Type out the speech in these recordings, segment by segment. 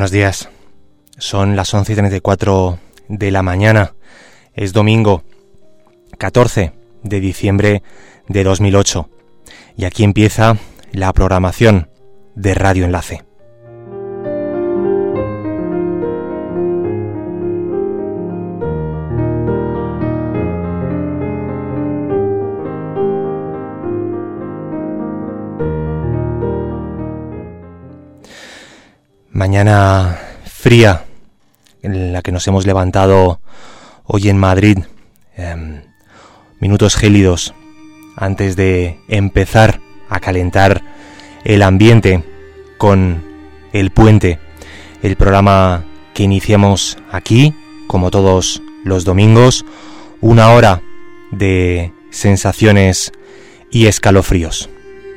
Buenos días. Son las 11:34 de la mañana. Es domingo 14 de diciembre de 2008. Y aquí empieza la programación de Radio Enlace. Mañana fría en la que nos hemos levantado hoy en Madrid, minutos gélidos antes de empezar a calentar el ambiente con El Puente, el programa que iniciamos aquí, como todos los domingos, 1 hora de sensaciones y escalofríos.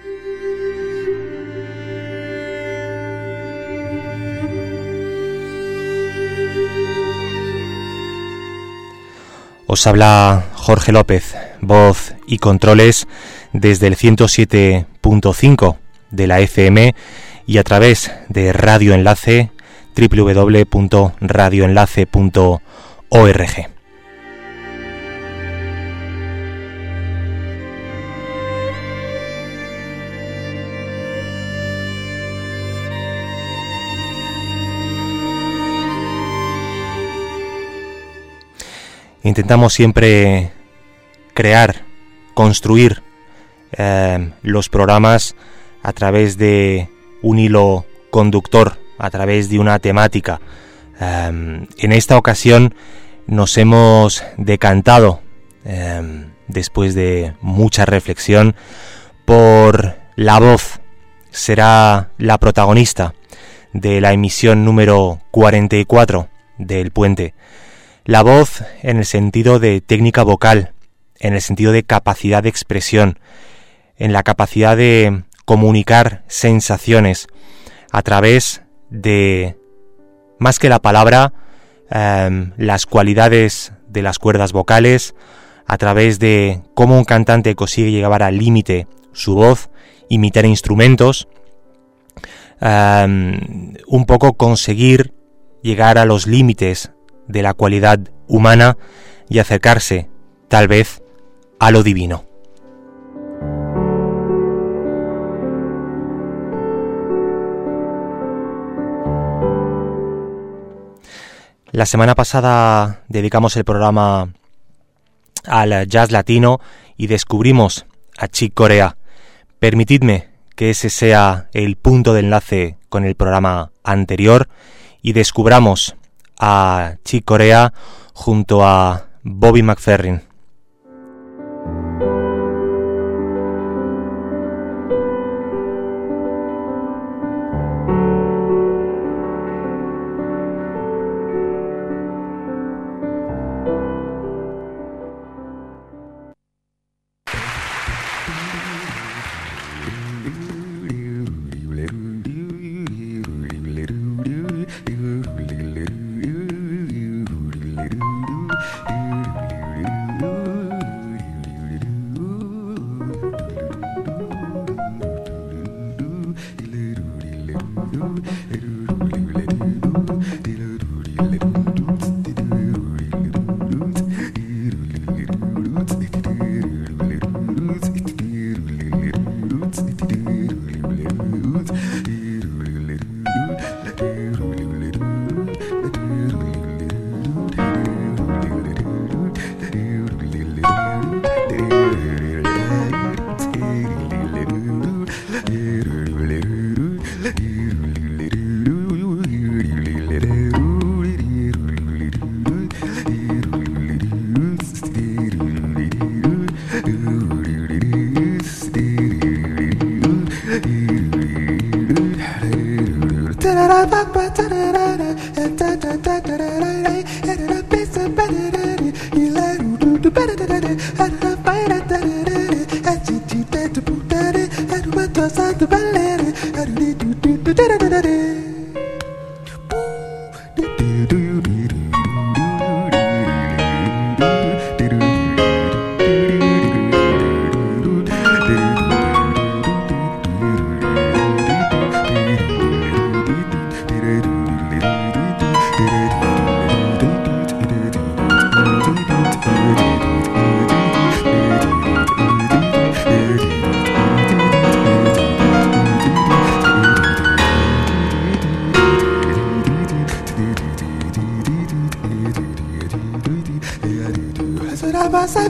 Os habla Jorge López, voz y controles desde el 107.5 de la FM y a través de Radio Enlace, www.radioenlace.org. Intentamos siempre crear, construir los programas a través de un hilo conductor, a través de una temática. En esta ocasión nos hemos decantado, después de mucha reflexión, por la voz. Será la protagonista de la emisión número 44 del Puente. La voz en el sentido de técnica vocal, en el sentido de capacidad de expresión, en la capacidad de comunicar sensaciones a través de, más que la palabra, las cualidades de las cuerdas vocales, a través de cómo un cantante consigue llevar al límite su voz, imitar instrumentos, un poco conseguir llegar a los límites de la cualidad humana y acercarse, tal vez, a lo divino. La semana pasada dedicamos el programa al jazz latino y descubrimos a Chick Corea. Permitidme que ese sea el punto de enlace con el programa anterior y descubramos a Chick Corea junto a Bobby McFerrin.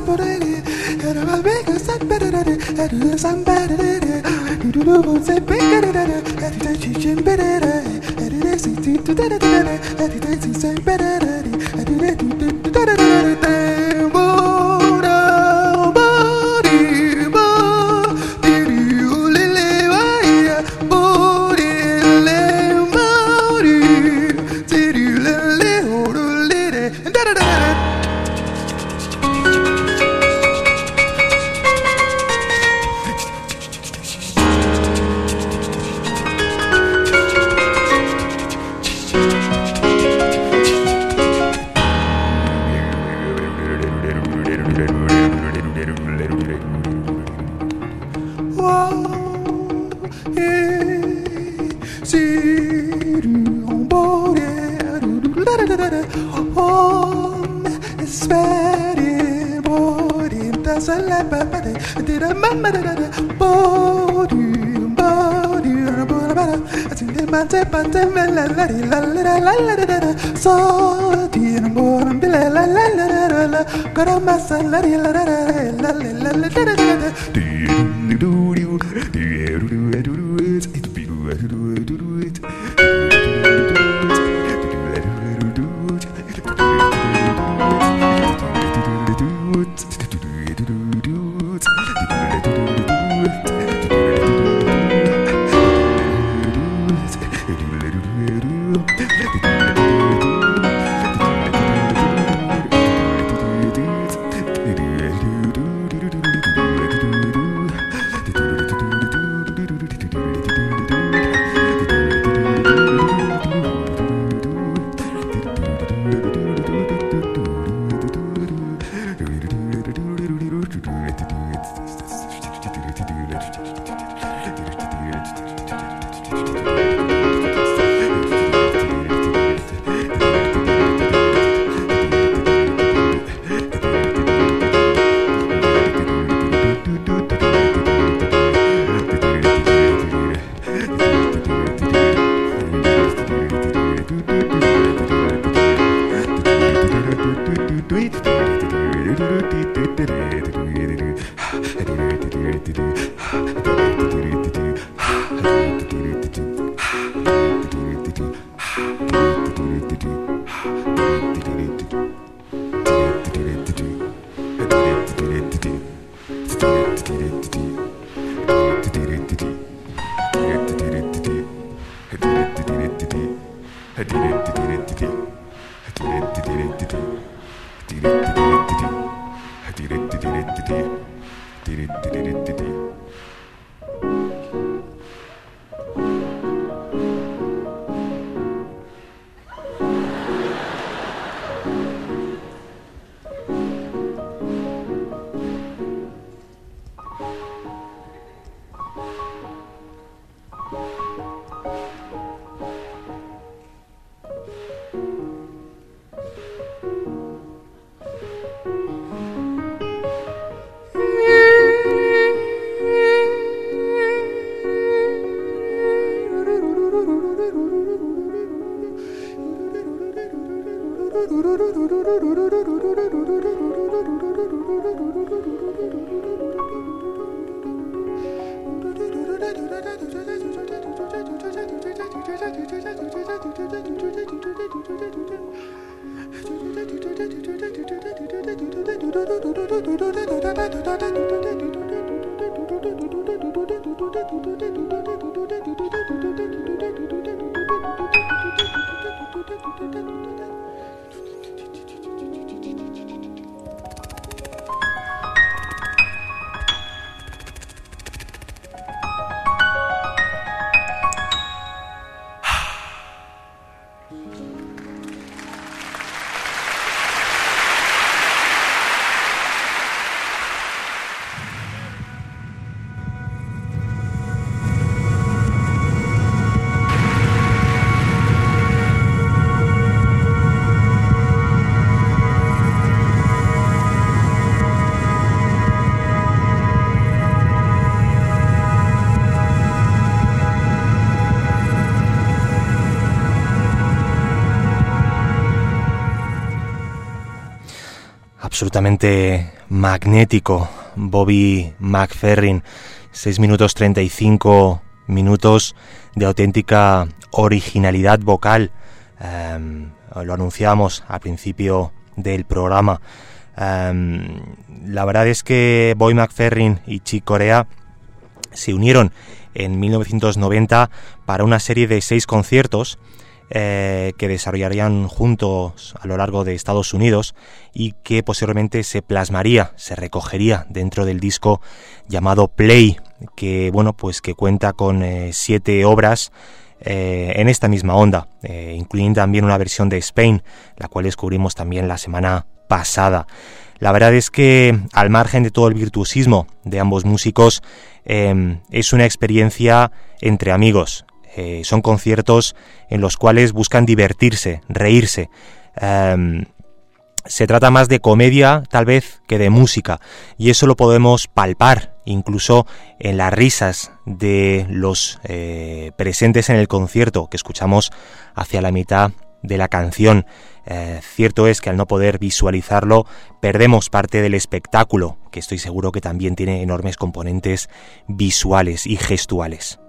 Absolutamente magnético, Bobby McFerrin. 6 minutos 35 minutos de auténtica originalidad vocal. Lo anunciamos al principio del programa. La verdad es que Bobby McFerrin y Chick Corea se unieron en 1990 para una serie de 6 conciertos que desarrollarían juntos a lo largo de Estados Unidos y que posteriormente se plasmaría, se recogería dentro del disco llamado Play, que bueno, pues que cuenta con 7 obras en esta misma onda, incluyendo también una versión de Spain, la cual descubrimos también la semana pasada. La verdad es que, al margen de todo el virtuosismo de ambos músicos, es una experiencia entre amigos. Son conciertos en los cuales buscan divertirse, reírse. Se trata más de comedia, tal vez, que de música, y eso lo podemos palpar incluso en las risas de los presentes en el concierto que escuchamos hacia la mitad de la canción. Cierto es que al no poder visualizarlo perdemos parte del espectáculo, que estoy seguro que también tiene enormes componentes visuales y gestuales.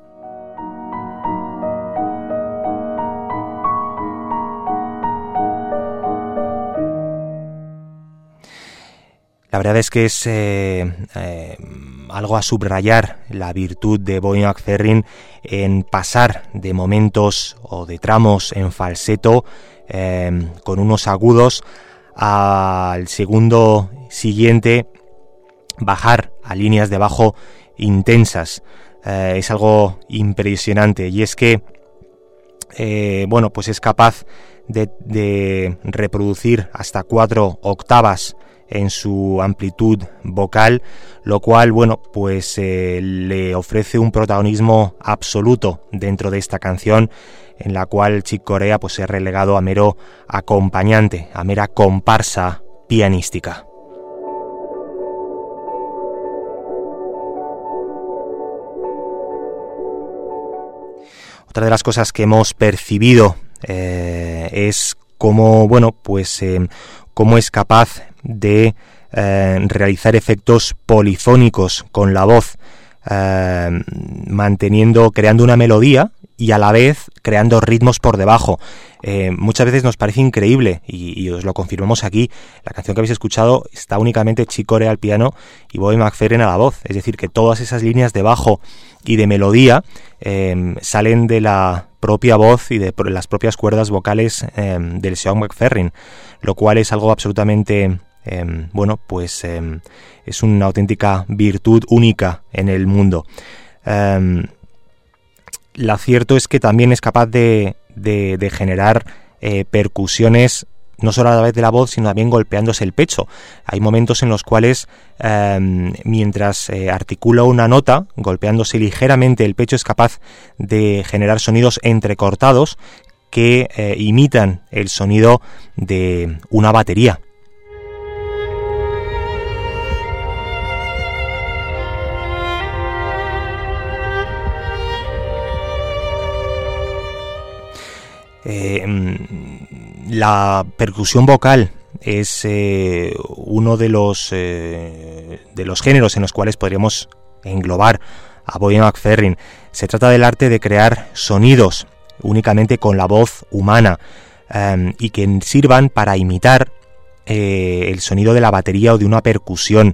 La verdad es que es algo a subrayar la virtud de Bobby McFerrin en pasar de momentos o de tramos en falseto con unos agudos al segundo siguiente bajar a líneas de bajo intensas. Es algo impresionante, y es que bueno, pues es capaz de reproducir hasta 4 octavas en su amplitud vocal, lo cual, bueno, pues le ofrece un protagonismo absoluto dentro de esta canción, en la cual Chick Corea pues es relegado a mero acompañante, a mera comparsa pianística. Otra de las cosas que hemos percibido es cómo, bueno, pues cómo es capaz de realizar efectos polifónicos con la voz, creando una melodía y a la vez creando ritmos por debajo. Muchas veces nos parece increíble, y os lo confirmamos aquí. La canción que habéis escuchado está únicamente Chick Corea al piano y Bobby McFerrin a la voz, es decir, que todas esas líneas de bajo y de melodía salen de la propia voz y de las propias cuerdas vocales del señor McFerrin, lo cual es algo absolutamente bueno, pues es una auténtica virtud única en el mundo. Lo cierto es que también es capaz de generar percusiones, no solo a la vez de la voz, sino también golpeándose el pecho. Hay momentos en los cuales, mientras articula una nota, golpeándose ligeramente el pecho, es capaz de generar sonidos entrecortados que imitan el sonido de una batería. La percusión vocal es uno de los géneros en los cuales podríamos englobar a Bobby McFerrin. Se trata del arte de crear sonidos únicamente con la voz humana y que sirvan para imitar el sonido de la batería o de una percusión.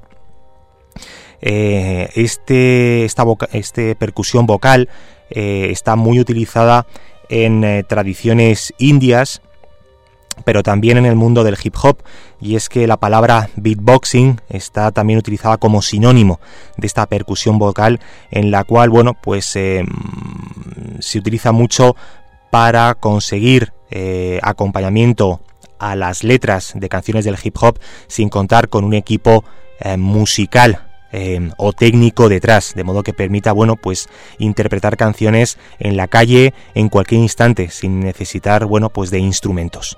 Esta percusión vocal está muy utilizada en tradiciones indias, pero también en el mundo del hip hop, y es que la palabra beatboxing está también utilizada como sinónimo de esta percusión vocal, en la cual, bueno, pues se utiliza mucho para conseguir acompañamiento a las letras de canciones del hip hop sin contar con un equipo musical o técnico detrás, de modo que permita, bueno, pues interpretar canciones en la calle en cualquier instante sin necesitar, bueno, pues de instrumentos.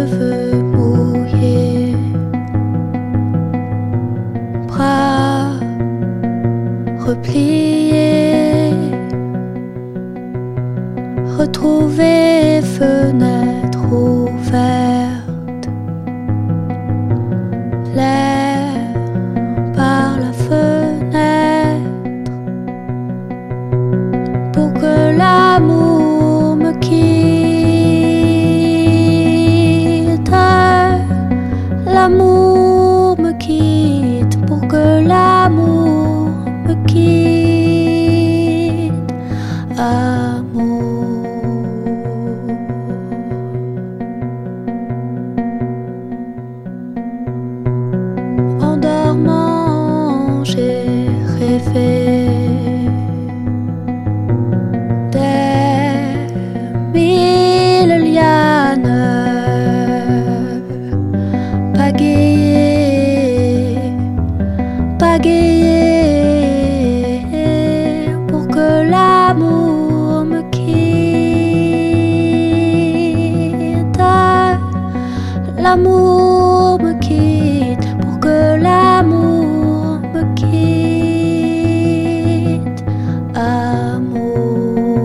cheveux mouillés, bras repliés, retrouver fenêtre ouverte, l'air par la fenêtre, pour que l'amour me quitte, l'amour me quitte, pour que l'amour me quitte, amour. En dormant, j'ai rêvé des mille lianes pagayées, pagayées, pour que l'amour me quitte, l'amour me quitte, pour que l'amour me quitte, amour.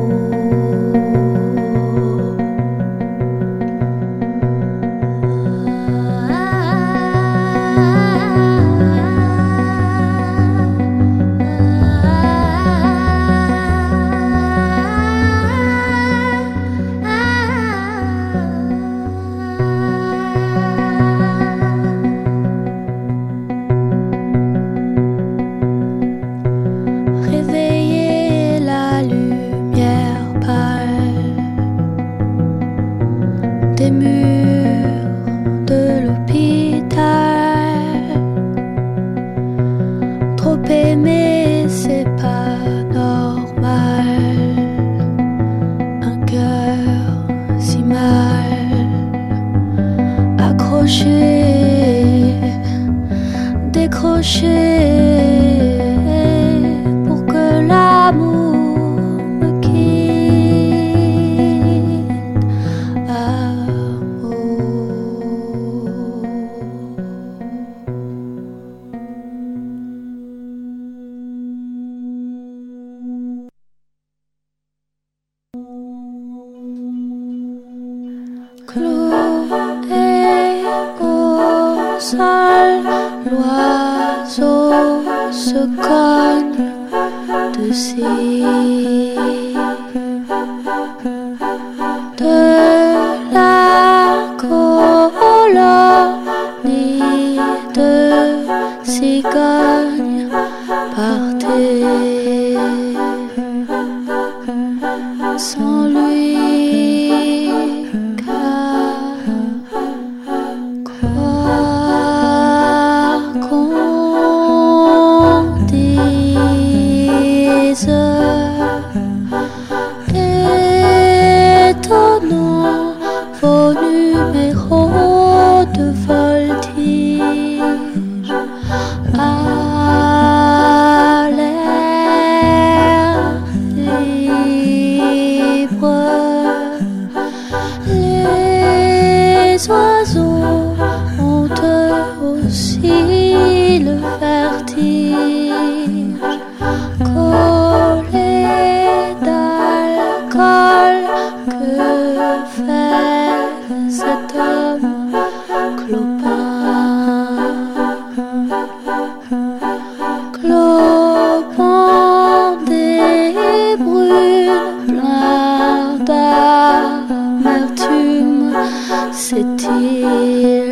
Réveiller la lumière pâle des murs de l'hôpital. Trop aimer, c'est pas normal. Un cœur si mal accroché, décroché, pour que l'amour me quitte, amour. Cloué au sol, l'oiseau se cogne dessus de la colonie de cigognes par terre. Sans lui, quoi qu'on dise, étonnant vos numéros de voltige à l'air libre. Les oiseaux ont eux aussi le vertige, collés d'alcool. Que fait cet homme clopin? Clopin des brunes, plein d'amertume, c'est-il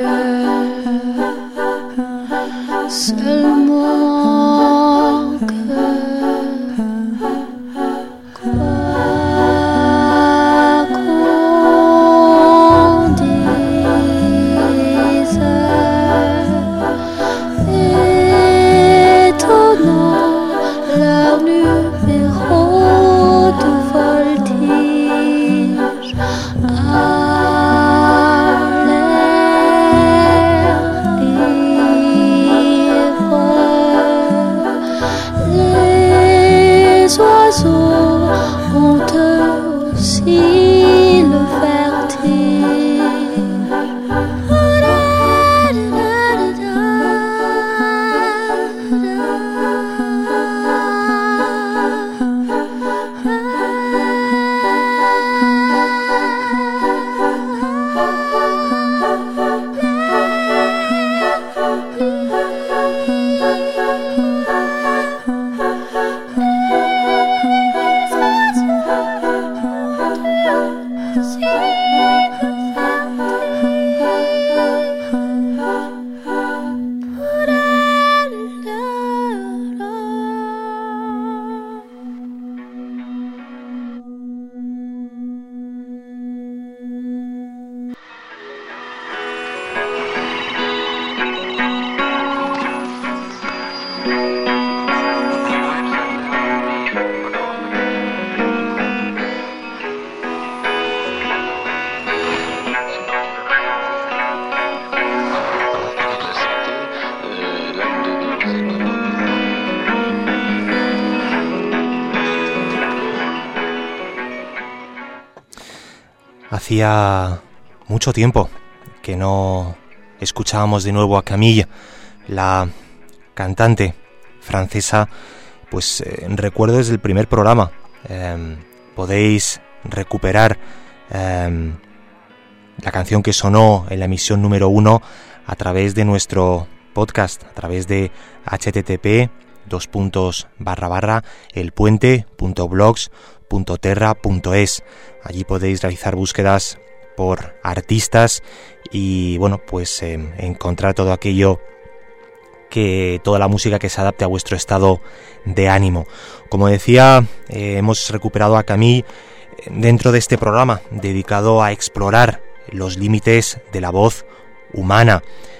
Hacía mucho tiempo que no escuchábamos de nuevo a Camille, la cantante francesa. Pues recuerdo desde el primer programa. Podéis recuperar la canción que sonó en la emisión número 1 a través de nuestro podcast, a través de http://elpuente.blogs.terra.es. Allí podéis realizar búsquedas por artistas y bueno, pues encontrar todo aquello toda la música que se adapte a vuestro estado de ánimo. Como decía, hemos recuperado a Camille dentro de este programa dedicado a explorar los límites de la voz humana.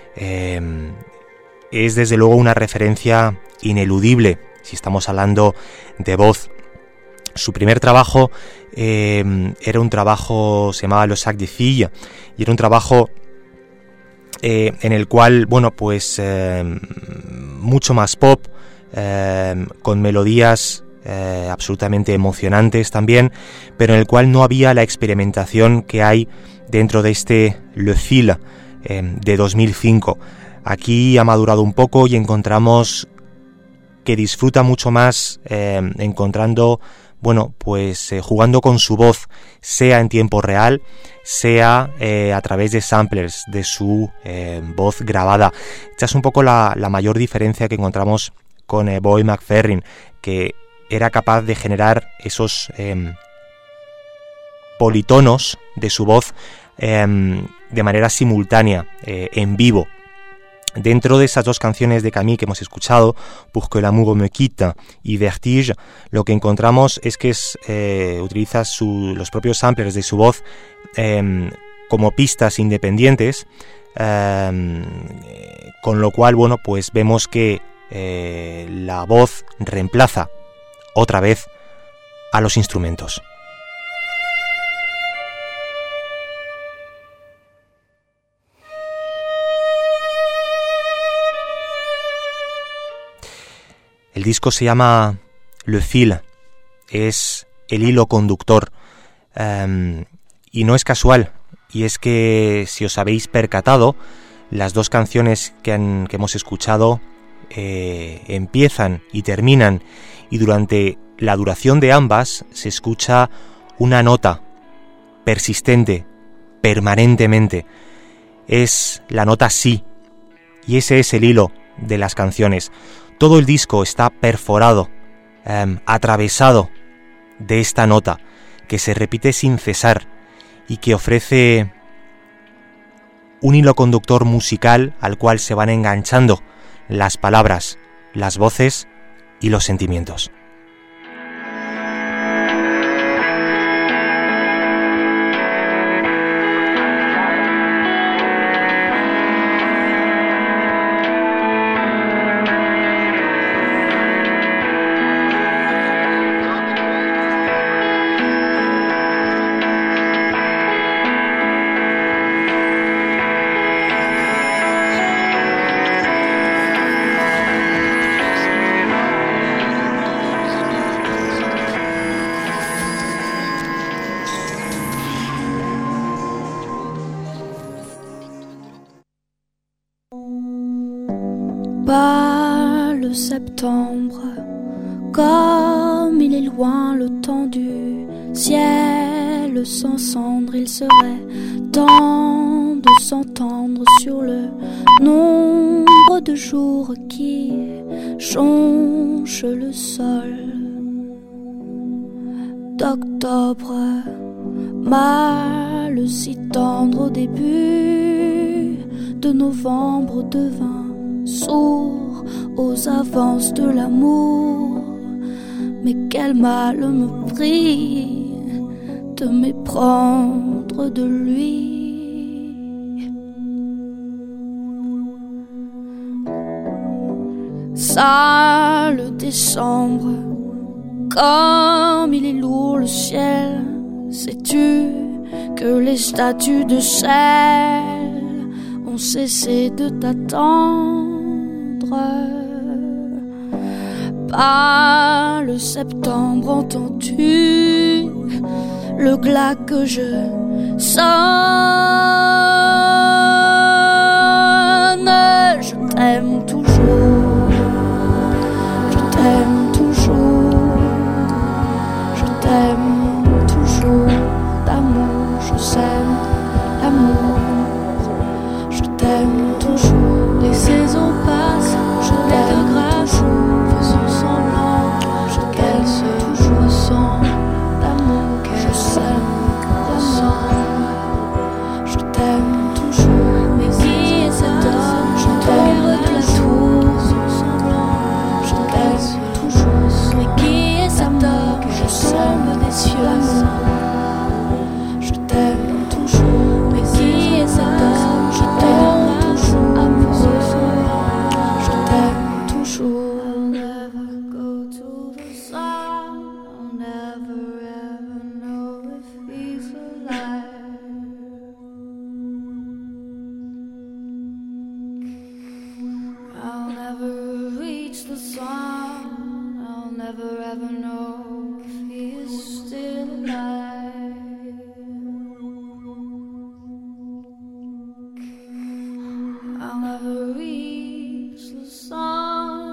Es desde luego una referencia ineludible si estamos hablando de voz. Su primer trabajo era un trabajo, se llamaba Le Sac de Filles, y era un trabajo en el cual, bueno, pues mucho más pop, con melodías absolutamente emocionantes también, pero en el cual no había la experimentación que hay dentro de este Le Fil de 2005. Aquí ha madurado un poco y encontramos que disfruta mucho más encontrando, bueno, pues jugando con su voz, sea en tiempo real, sea a través de samplers de su voz grabada. Esta es un poco la mayor diferencia que encontramos con Bobby McFerrin, que era capaz de generar esos politonos de su voz de manera simultánea, en vivo. Dentro de esas dos canciones de Camille que hemos escuchado, Pour que l'amour me quitte y Vertige, lo que encontramos es que utiliza los propios samplers de su voz como pistas independientes, con lo cual, bueno, pues vemos que la voz reemplaza otra vez a los instrumentos. El disco se llama Le Fil, es el hilo conductor, y no es casual, y es que si os habéis percatado, las dos canciones que hemos escuchado empiezan y terminan, y durante la duración de ambas se escucha una nota persistente, permanentemente. Es la nota si, y ese es el hilo de las canciones. Todo el disco está perforado, atravesado de esta nota que se repite sin cesar y que ofrece un hilo conductor musical al cual se van enganchando las palabras, las voces y los sentimientos. Pas le septembre, comme il est loin le temps du ciel sans cendre, il serait temps de s'entendre sur le nombre de jours qui jonchent le sol. D'octobre, mal si tendre au début, de novembre devint sourd aux avances de l'amour. Mais quel mal me prie de m'éprendre de lui. Sale décembre, comme il est lourd le ciel, sais-tu que les statues de sel ont cessé de t'attendre? Pas le septembre, entends-tu le glas que je Je t'aime toujours, je t'aime toujours, je t'aime toujours d'amour, je sème l'amour, je t'aime toujours. Les saisons passent, je t'aime toujours, faisons semblant, je t'aime toujours sans d'amour, je sème l'amour, je t'aime toujours. Mais qui est cet homme? Je t'aime toujours, je t'aime toujours. Mais qui est cet homme? Je sème des cieux, je t'aime toujours. Mais qui est cet homme? Je t'aime toujours, amour, je t'aime toujours. I'll never go to the sun, I'll never ever know if he's alive. I'll never reach the sun, I'll never ever know if he is still alive. I'll never reach the sun.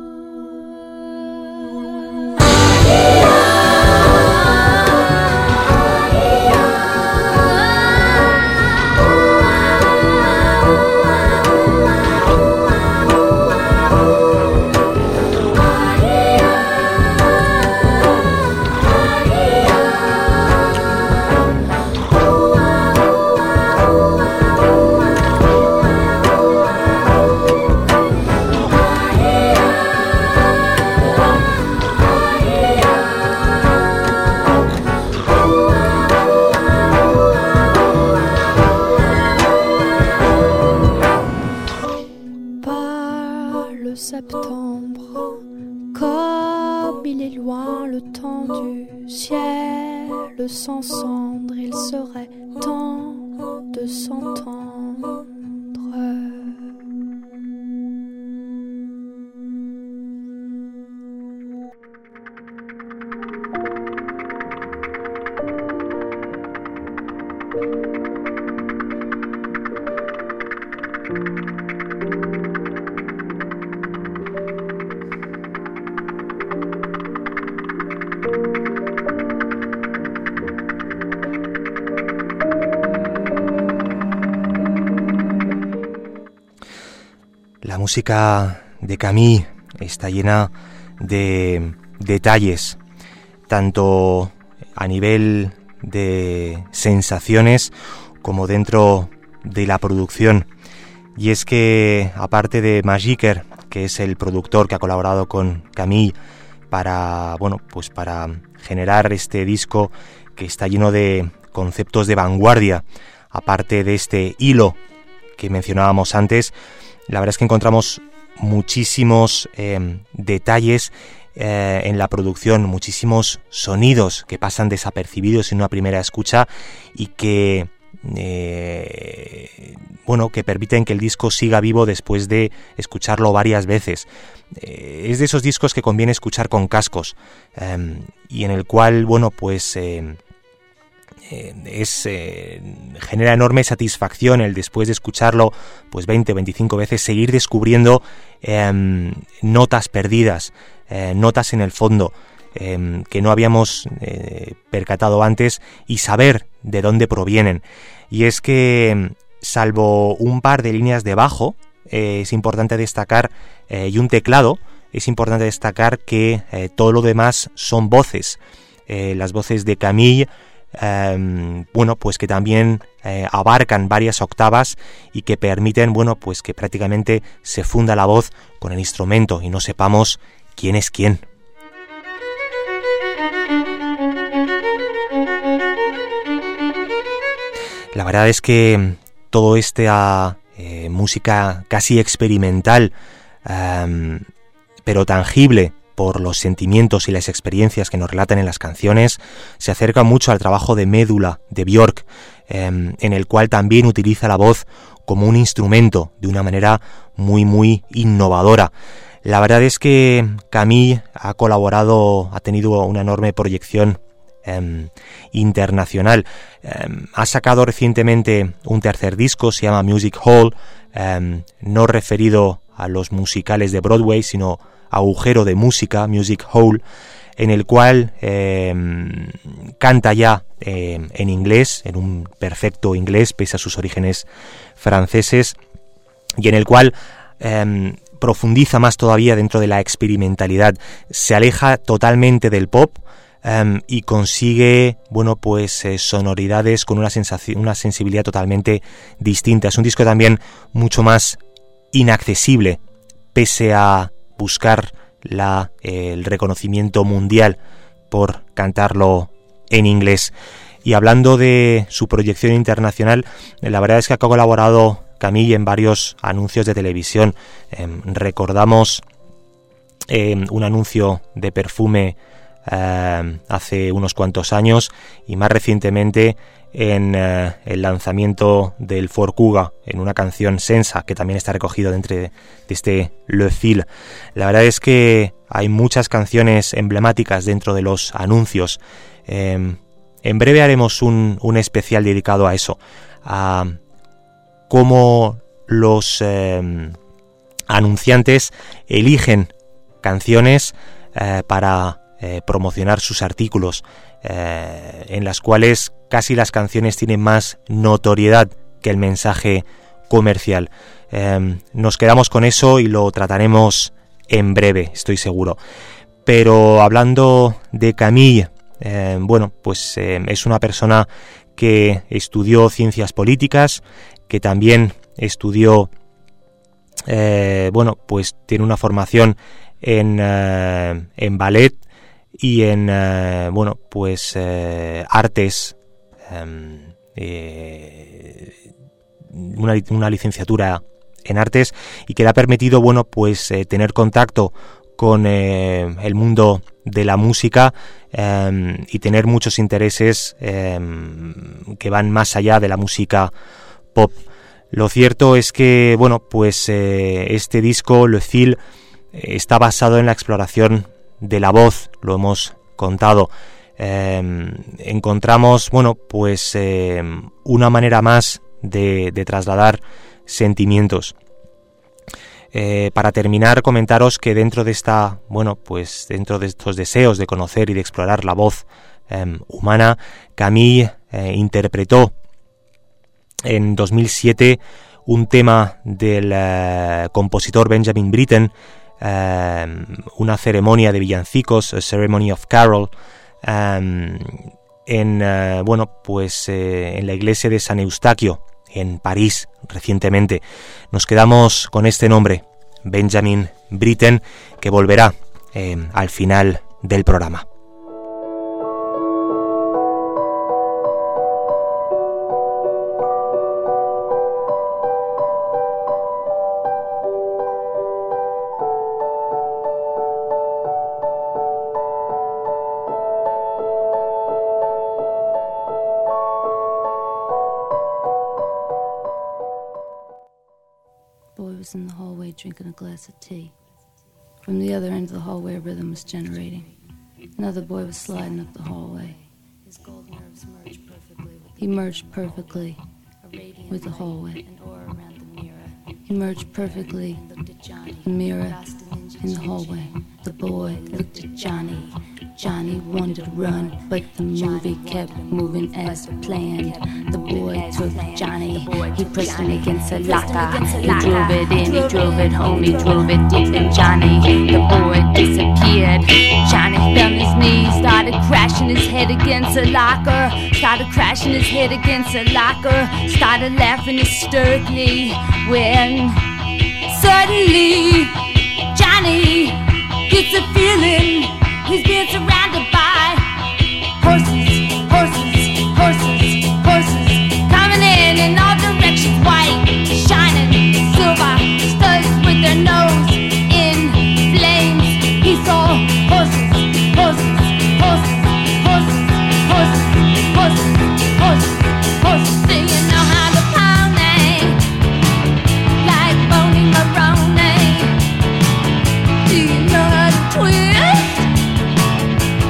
Septembre, comme il est loin le temps du ciel sans cendre, il serait temps de s'entendre. La música de Camille está llena de detalles, tanto a nivel de sensaciones como dentro de la producción. Y es que, aparte de Magiker, que es el productor que ha colaborado con Camille para generar este disco que está lleno de conceptos de vanguardia, aparte de este hilo que mencionábamos antes, la verdad es que encontramos muchísimos detalles en la producción, muchísimos sonidos que pasan desapercibidos en una primera escucha y que que permiten que el disco siga vivo después de escucharlo varias veces. Es de esos discos que conviene escuchar con cascos y en el cual genera enorme satisfacción el, después de escucharlo 20 o 25 veces, seguir descubriendo notas perdidas, notas en el fondo que no habíamos percatado antes, y saber de dónde provienen. Y es que, salvo un par de líneas de bajo, es importante destacar, y un teclado, es importante destacar que todo lo demás son voces. Las voces de Camille, que también abarcan varias octavas y que permiten, que prácticamente se funda la voz con el instrumento y no sepamos quién es quién. La verdad es que todo esta música casi experimental, pero tangible por los sentimientos y las experiencias que nos relatan en las canciones, se acerca mucho al trabajo de Médula de Björk, en el cual también utiliza la voz como un instrumento de una manera muy muy innovadora. La verdad es que Camille ha tenido una enorme proyección internacional. Ha sacado recientemente un tercer disco, se llama Music Hall, no referido a los musicales de Broadway, sino agujero de música, Music Hall, en el cual canta ya en inglés, en un perfecto inglés, pese a sus orígenes franceses, y en el cual profundiza más todavía dentro de la experimentalidad, se aleja totalmente del pop y consigue, bueno, pues sonoridades con una sensibilidad totalmente distinta. Es un disco también mucho más inaccesible, pese a buscar el reconocimiento mundial por cantarlo en inglés. Y hablando de su proyección internacional, la verdad es que ha colaborado Camille en varios anuncios de televisión. Recordamos un anuncio de perfume hace unos cuantos años, y más recientemente en el lanzamiento del Ford Kuga, en una canción Sensa, que también está recogido dentro de este Le Fil. La verdad es que hay muchas canciones emblemáticas dentro de los anuncios. En breve haremos un especial dedicado a eso, a cómo los anunciantes eligen canciones para promocionar sus artículos, en las cuales casi las canciones tienen más notoriedad que el mensaje comercial. Nos quedamos con eso y lo trataremos en breve, estoy seguro. Pero hablando de Camille, bueno, pues es una persona que estudió ciencias políticas, que también estudió, bueno, pues tiene una formación en ballet y en, bueno, pues artes, una licenciatura en artes, y que le ha permitido, bueno, pues tener contacto con el mundo de la música y tener muchos intereses que van más allá de la música pop. Lo cierto es que, bueno, pues este disco, Le Fil, está basado en la exploración de la voz, lo hemos contado. Encontramos, bueno, pues una manera más de trasladar sentimientos. Para terminar, comentaros que dentro de esta, bueno, pues dentro de estos deseos de conocer y de explorar la voz humana, Camille interpretó en 2007 un tema del compositor Benjamin Britten, una ceremonia de villancicos, A Ceremony of Carol, bueno, pues en la iglesia de San Eustaquio, en París, recientemente. Nos quedamos con este nombre, Benjamin Britten, que volverá al final del programa. In the hallway drinking a glass of tea. From the other end of the hallway a rhythm was generating. Another boy was sliding up the hallway. His gold nerves merged perfectly. He merged perfectly with the hallway. He merged perfectly in the mirror in the hallway. The boy looked at Johnny. Johnny wanted to run, but the movie kept moving as planned. The boy took Johnny, he pressed him against a locker. He drove it in, he drove it home, he drove it deep in Johnny. The boy disappeared. Johnny fell on his knees, started crashing his head against a locker. Started crashing his head against a locker. Started laughing hysterically when suddenly Johnny gets a feeling he's being surrounded by horses, horses, horses, horses, coming in all directions, white, shining, silver, studs with their nose in flames. He saw horses, horses, horses, horses, horses, horses, horses, horses. Do you know how to pony? Like Boney Maroney. Do you know how to twist?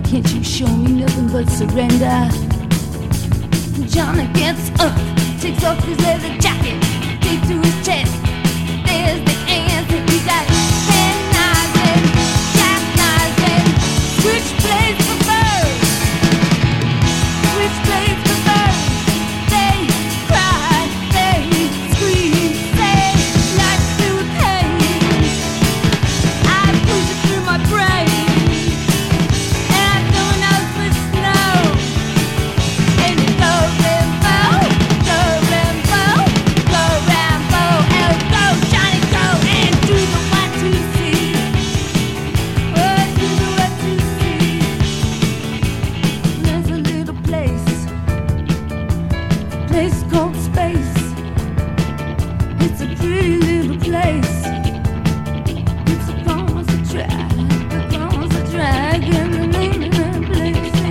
can't you show me nothing but surrender? Johnny gets up, takes off his leather jacket, deep to his chest. There's the answer. He got penknives and jackknives and switchblades for birds. Switchblades for birds. They cry, they scream, they knife through pain. I push it through my brain, and I'm going out for snow. And go Rambo, go Rambo, go Rambo, and go Johnny, go and do the Y2C. Oh, do the Y2C. There's a little place called space. It's a pretty little place. It's across the track, and the name of that place is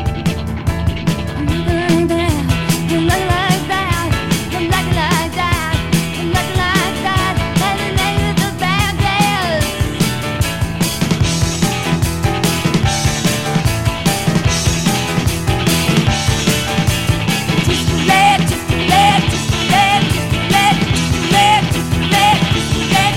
like that, and like that, and like that, and like that, and the name of the band is. Just a leg, just a leg, just a leg, just a leg, just a leg, just a leg, just a leg,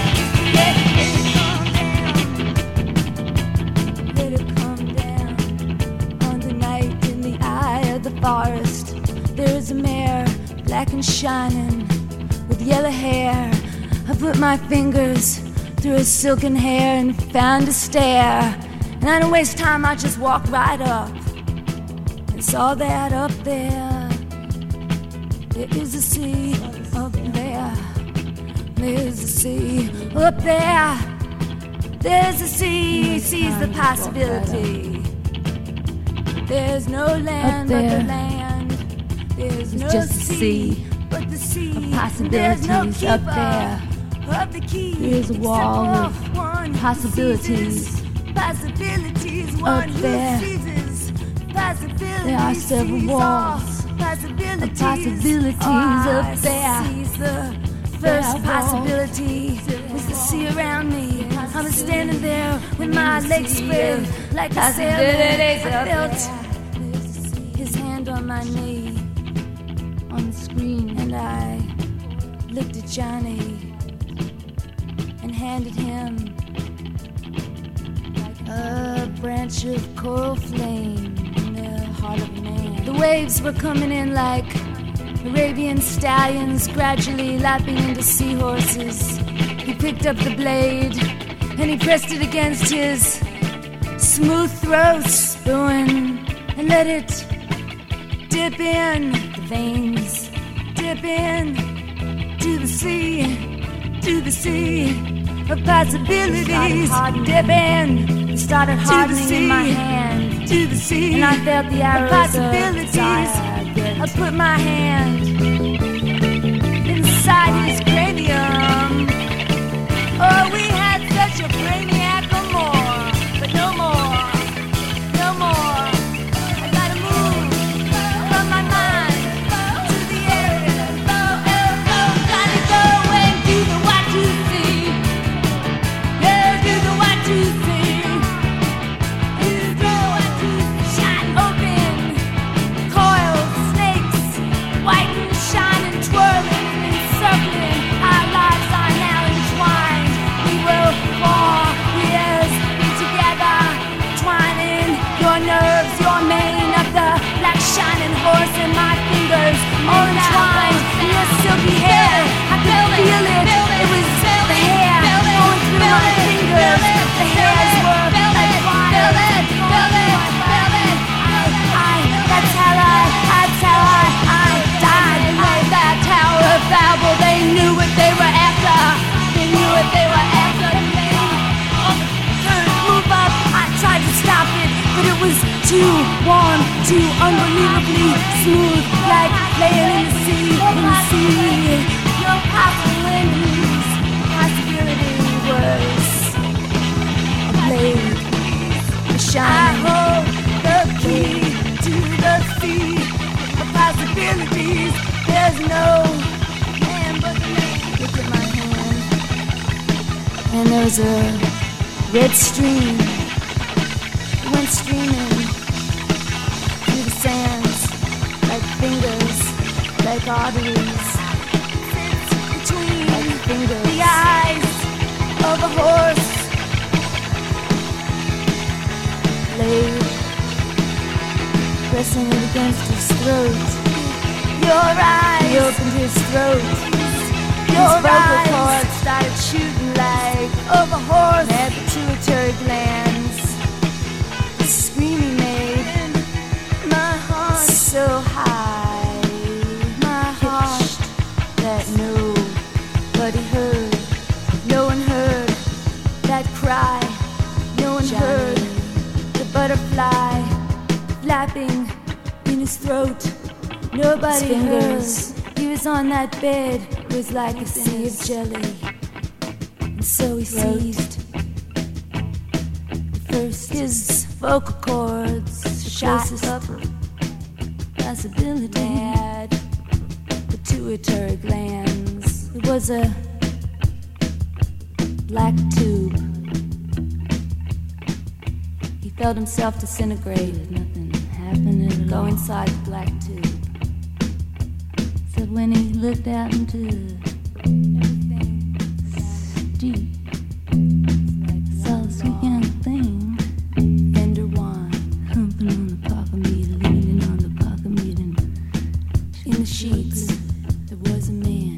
just a leg. Let it come down on the night in the eye of the forest. There is a mare, black and shining, with yellow hair. I put my fingers through her silken hair and found a stair. And I don't waste time, I just walked right up and saw that up there. There is a sea up there. There's a sea up there. There's a sea, sees the possibility. There's no land but the land. There's no just a sea sea but the sea. of possibilities There's no up there. of the key. There's a wall Step of off one who possibilities seizes possibilities. up One who there. seizes possibilities. There are several Sees walls all possibilities. of possibilities Oh, up I there. seize the There first are possibility was the sea around me. I was standing there with my legs spread like a sailor. Possibilities I up felt his hand on my knee on the screen, and I looked at Johnny and handed him a branch of coral flame in the heart of a man. The waves were coming in like Arabian stallions, gradually lapping into seahorses. He picked up the blade and he pressed it against his smooth throat, spewing, and let it dip in the veins, dip in to the sea of possibilities. Dip in, it started hardening in my hand, to the sea, and I felt the arrows of possibilities. I put my hand inside his cranium. Oh, we had such a brainiac or more, but no more, no more. I gotta move from my mind to the area. Gotta go and do the Y2C. Yeah, do the Y2C. Do the Y2C. Shot open, coiled snakes, white and shining, twirling and circling. Our lives are now entwined. We will for years be together, twining your nerves, your mane of the black shining horse, and my fingers all entwined in your silky hair. I could feel it. It was the hair going through my fingers. The hairs were like fire. That's how I died below that Tower of Babel. They knew what they were after. They knew what they were after. Move up. I tried to stop it, but it was too warm, too unbelievably smooth, like laying in the sea, Your possibility was a blade, a shine. I hold the key to the sea of possibilities. There's no man but the man. Look at my hand, and there was a red stream. It went streaming like arteries, between like fingers, the eyes of a horse. Laid, pressing it against his throat. Your eyes, he opened his throat. Your vocal cords started shooting like of a horse. Their pituitary glands, the screaming made my heart so high, my heart that nobody heard. No one heard that cry. No one heard the butterfly flapping in his throat. Nobody heard. He was on that bed, it was like a sea of jelly. And so he seized. First his vocal cords shot up. Possibility had pituitary glands. It was a black tube. He felt himself disintegrate. Nothing happened at all. Go inside the black tube. When he looked out into everything deep, saw the sweet young thing, Fender wine, humping on the pocket meter, leaning on the pocket meter. In the sheets, there was a man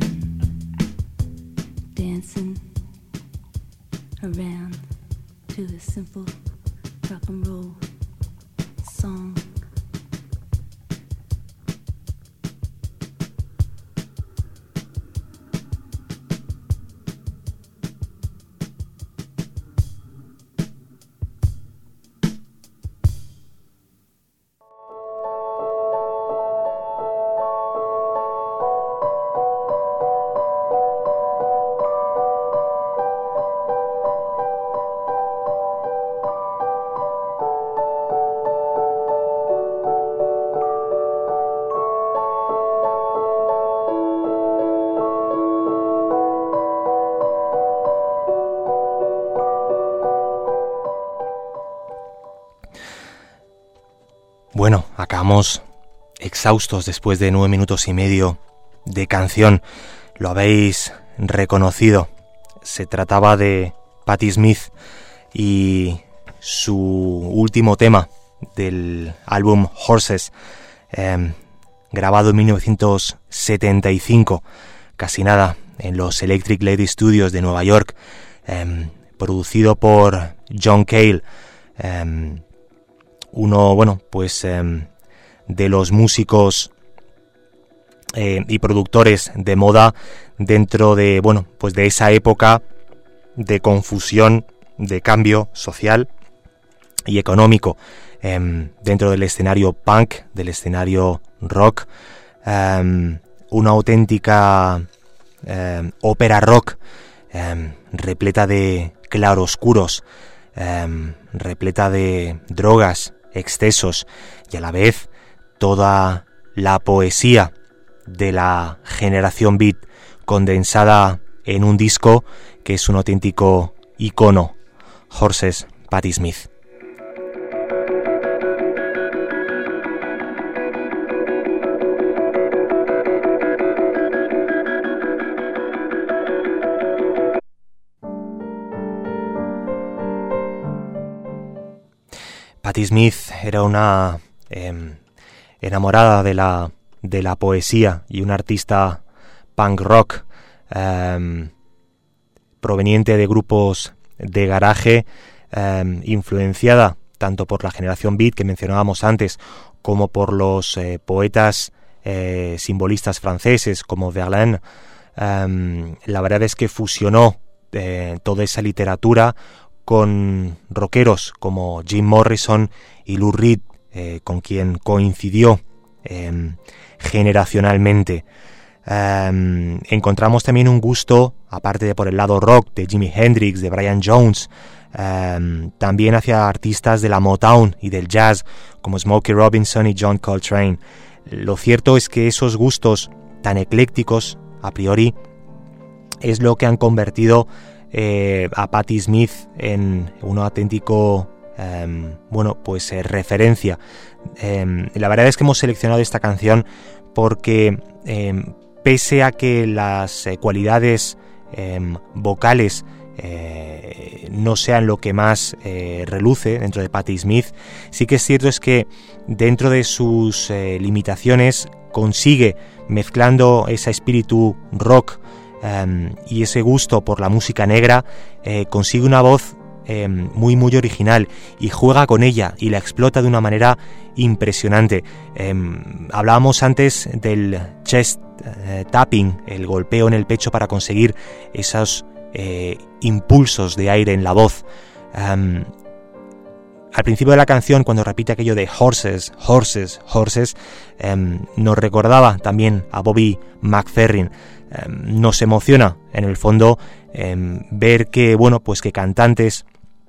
dancing around to a simple rock and roll song. Bueno, acabamos exhaustos después de 9 minutos y medio de canción. Lo habéis reconocido. Se trataba de Patti Smith y su último tema del álbum Horses, grabado en 1975, casi nada, en los Electric Lady Studios de Nueva York, producido por John Cale, uno, bueno, pues de los músicos y productores de moda dentro de, bueno, pues de esa época de confusión, de cambio social y económico dentro del escenario punk, del escenario rock, una auténtica ópera rock repleta de claroscuros, repleta de drogas, excesos y a la vez toda la poesía de la generación beat condensada en un disco que es un auténtico icono. Horses, Patti Smith. Patti Smith era una enamorada de la poesía y una artista punk rock proveniente de grupos de garaje, influenciada tanto por la generación beat que mencionábamos antes como por los poetas simbolistas franceses como Verlaine. La verdad es que fusionó toda esa literatura con rockeros como Jim Morrison y Lou Reed, con quien coincidió generacionalmente. Encontramos también un gusto, aparte de por el lado rock, de Jimi Hendrix, de Brian Jones, también hacia artistas de la Motown y del jazz como Smokey Robinson y John Coltrane. Lo cierto es que esos gustos tan eclécticos, a priori, es lo que han convertido a Patti Smith en un auténtico referencia. La verdad es que hemos seleccionado esta canción porque pese a que las cualidades vocales no sean lo que más reluce dentro de Patti Smith, sí que es cierto es que dentro de sus limitaciones consigue, mezclando ese espíritu rock y ese gusto por la música negra, consigue una voz muy muy original y juega con ella y la explota de una manera impresionante. Hablábamos antes del chest tapping, el golpeo en el pecho para conseguir esos impulsos de aire en la voz. Al principio de la canción, cuando repite aquello de horses, horses, horses, nos recordaba también a Bobby McFerrin. Nos emociona, en el fondo, ver que, bueno, pues que cantantes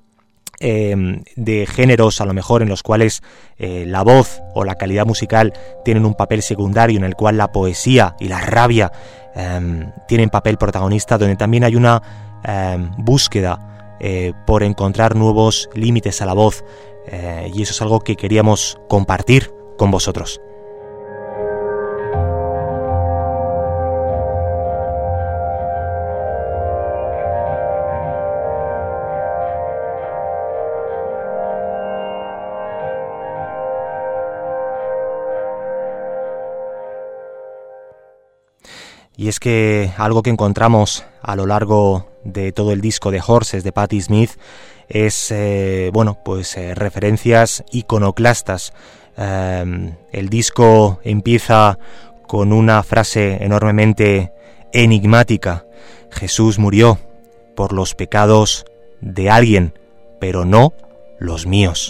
de géneros a lo mejor en los cuales la voz o la calidad musical tienen un papel secundario, en el cual la poesía y la rabia tienen papel protagonista, donde también hay una búsqueda por encontrar nuevos límites a la voz, y eso es algo que queríamos compartir con vosotros. Y es que algo que encontramos a lo largo de todo el disco de Horses de Patti Smith es, referencias iconoclastas. El disco empieza con una frase enormemente enigmática: Jesús murió por los pecados de alguien, pero no los míos.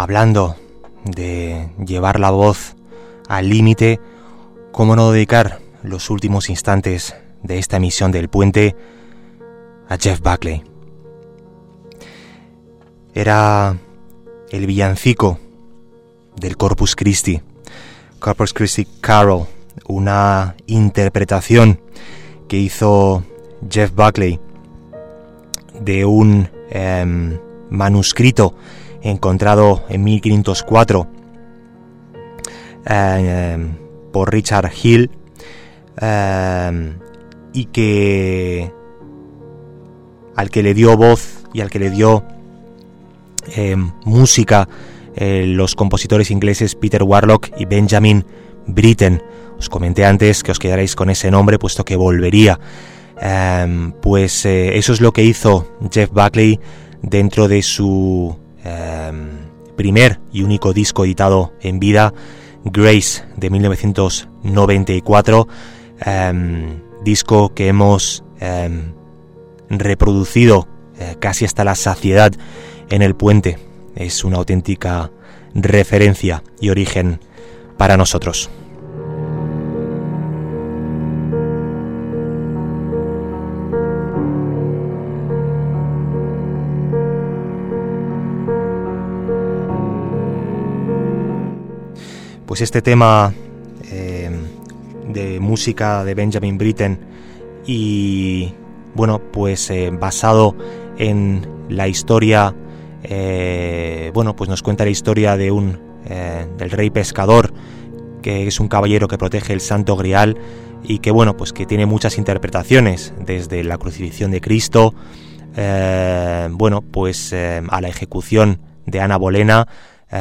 hablando de llevar la voz al límite, ¿cómo no dedicar los últimos instantes de esta emisión del Puente a Jeff Buckley? Era el villancico del Corpus Christi Carol, una interpretación que hizo Jeff Buckley de un manuscrito encontrado en 1504 por Richard Hill, y que al que le dio voz y al que le dio música los compositores ingleses Peter Warlock y Benjamin Britten. Os comenté antes que os quedaréis con ese nombre puesto que volvería. Eso es lo que hizo Jeff Buckley dentro de su primer y único disco editado en vida, Grace, de 1994, disco que hemos reproducido casi hasta la saciedad en el Puente. Es una auténtica referencia y origen para nosotros. Pues este tema de música de Benjamin Britten y basado en la historia, nos cuenta la historia de del rey pescador, que es un caballero que protege el Santo Grial y que que tiene muchas interpretaciones, desde la crucifixión de Cristo a la ejecución de Ana Bolena,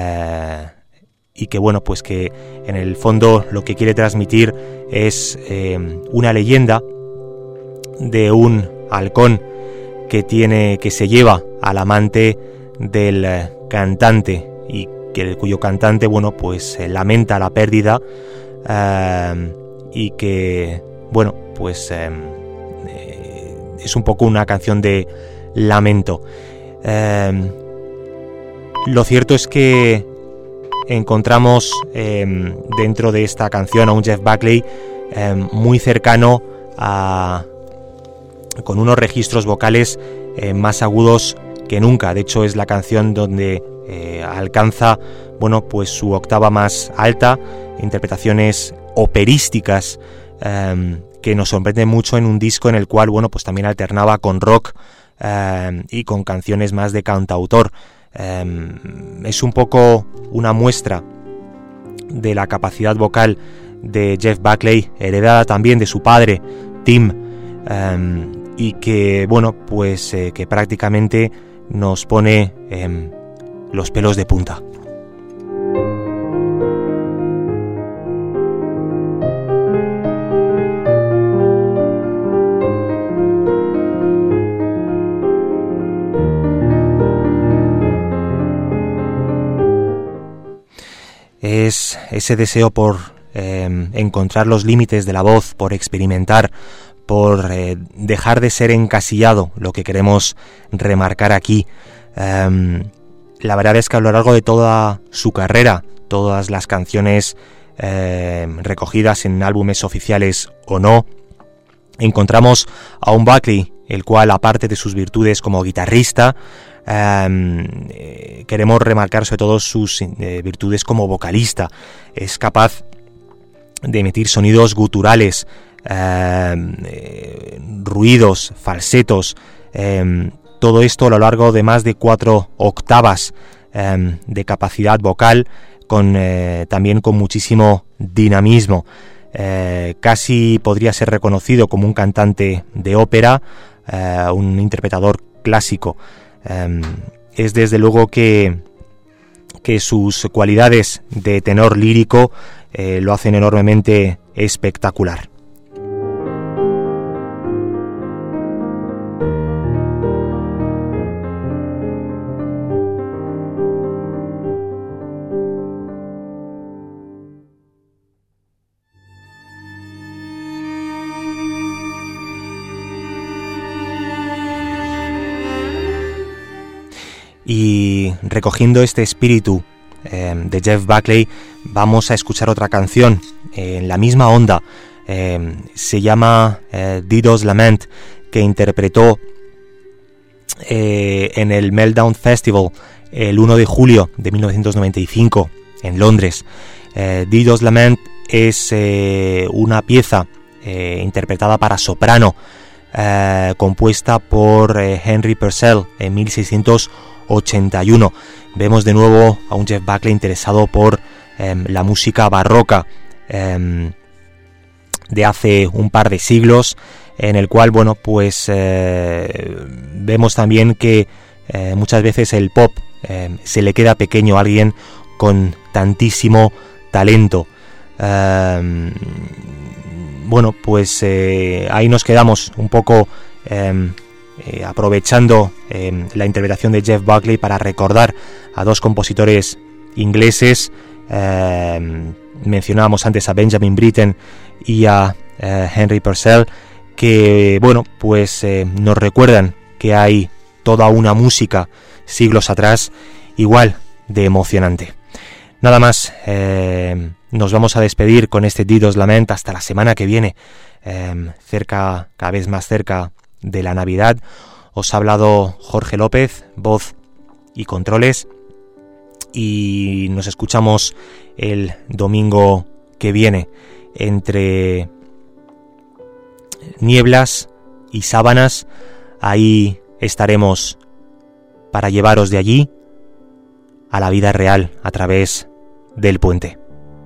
y que que en el fondo lo que quiere transmitir es una leyenda de un halcón que se lleva al amante del cantante y cuyo cantante lamenta la pérdida, y que es un poco una canción de lamento. Lo cierto es que encontramos dentro de esta canción a un Jeff Buckley muy cercano con unos registros vocales más agudos que nunca. De hecho, es la canción donde alcanza su octava más alta, interpretaciones operísticas que nos sorprenden mucho en un disco en el cual también alternaba con rock y con canciones más de cantautor. Es un poco una muestra de la capacidad vocal de Jeff Buckley, heredada también de su padre Tim, y que que prácticamente nos pone los pelos de punta. Es ese deseo por encontrar los límites de la voz, por experimentar, por dejar de ser encasillado, lo que queremos remarcar aquí. La verdad es que a lo largo de toda su carrera, todas las canciones recogidas en álbumes oficiales o no, encontramos a un Buckley, el cual, aparte de sus virtudes como guitarrista, queremos remarcar sobre todo sus virtudes como vocalista. Es capaz de emitir sonidos guturales, ruidos, falsetos, todo esto a lo largo de más de 4 octavas de capacidad vocal, también con muchísimo dinamismo. Casi podría ser reconocido como un cantante de ópera, un interpretador clásico. Es desde luego que sus cualidades de tenor lírico lo hacen enormemente espectacular. Y recogiendo este espíritu de Jeff Buckley, vamos a escuchar otra canción en la misma onda. Se llama Dido's Lament, que interpretó en el Meltdown Festival el 1 de julio de 1995 en Londres. Dido's Lament es una pieza interpretada para soprano, compuesta por Henry Purcell en 1681. Vemos de nuevo a un Jeff Buckley interesado por la música barroca de hace un par de siglos, en el cual, bueno, pues vemos también que muchas veces el pop se le queda pequeño a alguien con tantísimo talento. Bueno, pues ahí nos quedamos un poco aprovechando la interpretación de Jeff Buckley para recordar a dos compositores ingleses. Mencionábamos antes a Benjamin Britten y a Henry Purcell, que, bueno, pues nos recuerdan que hay toda una música siglos atrás igual de emocionante. Nada más, nos vamos a despedir con este Dido's Lament hasta la semana que viene, cada vez más cerca de la Navidad. Os ha hablado Jorge López, voz y controles, y nos escuchamos el domingo que viene. Entre nieblas y sábanas, ahí estaremos para llevaros de allí a la vida real a través del puente.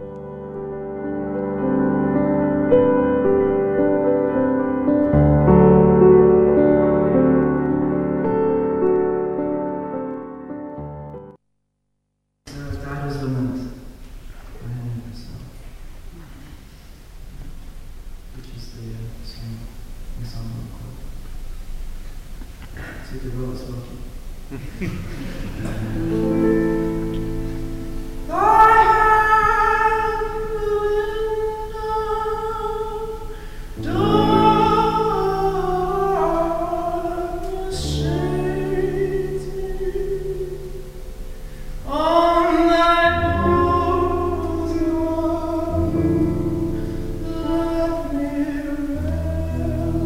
More I would, more I would.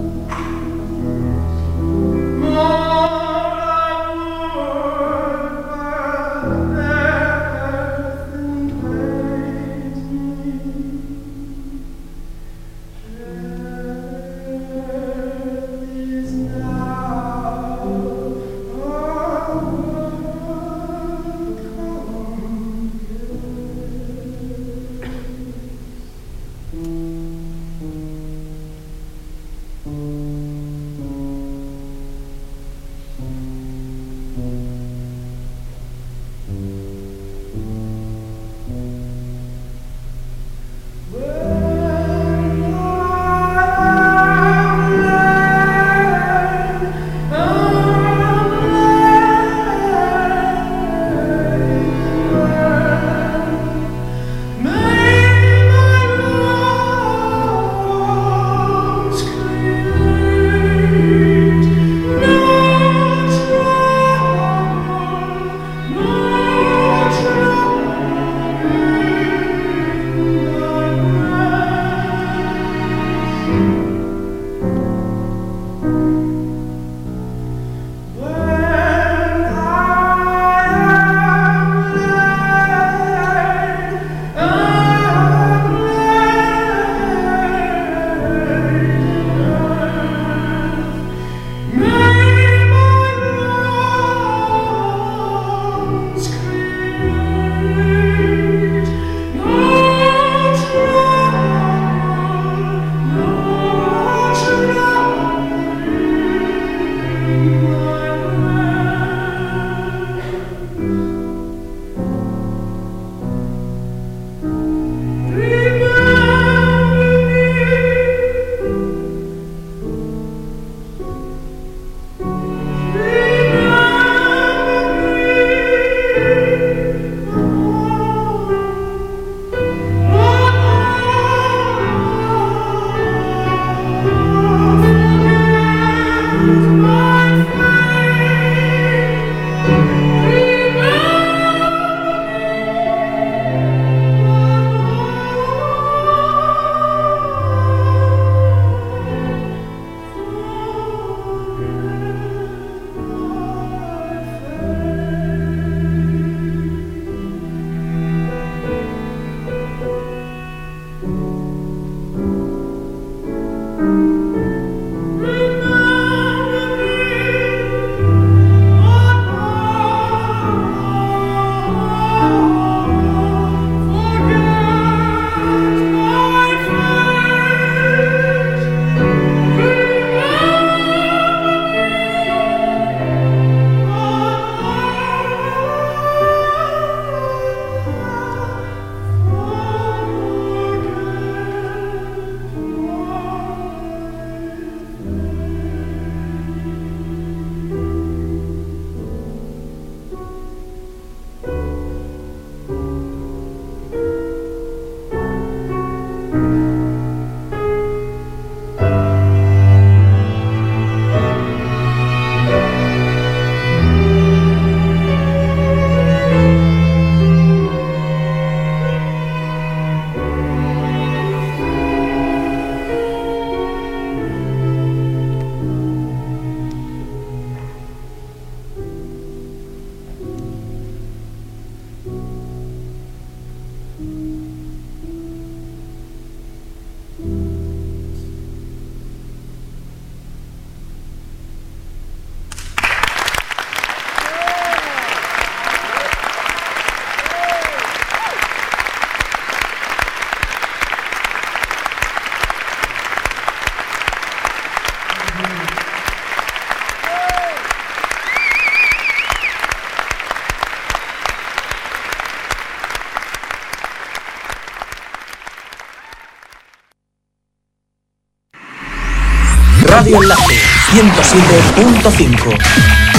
Radio Enlace 107.5.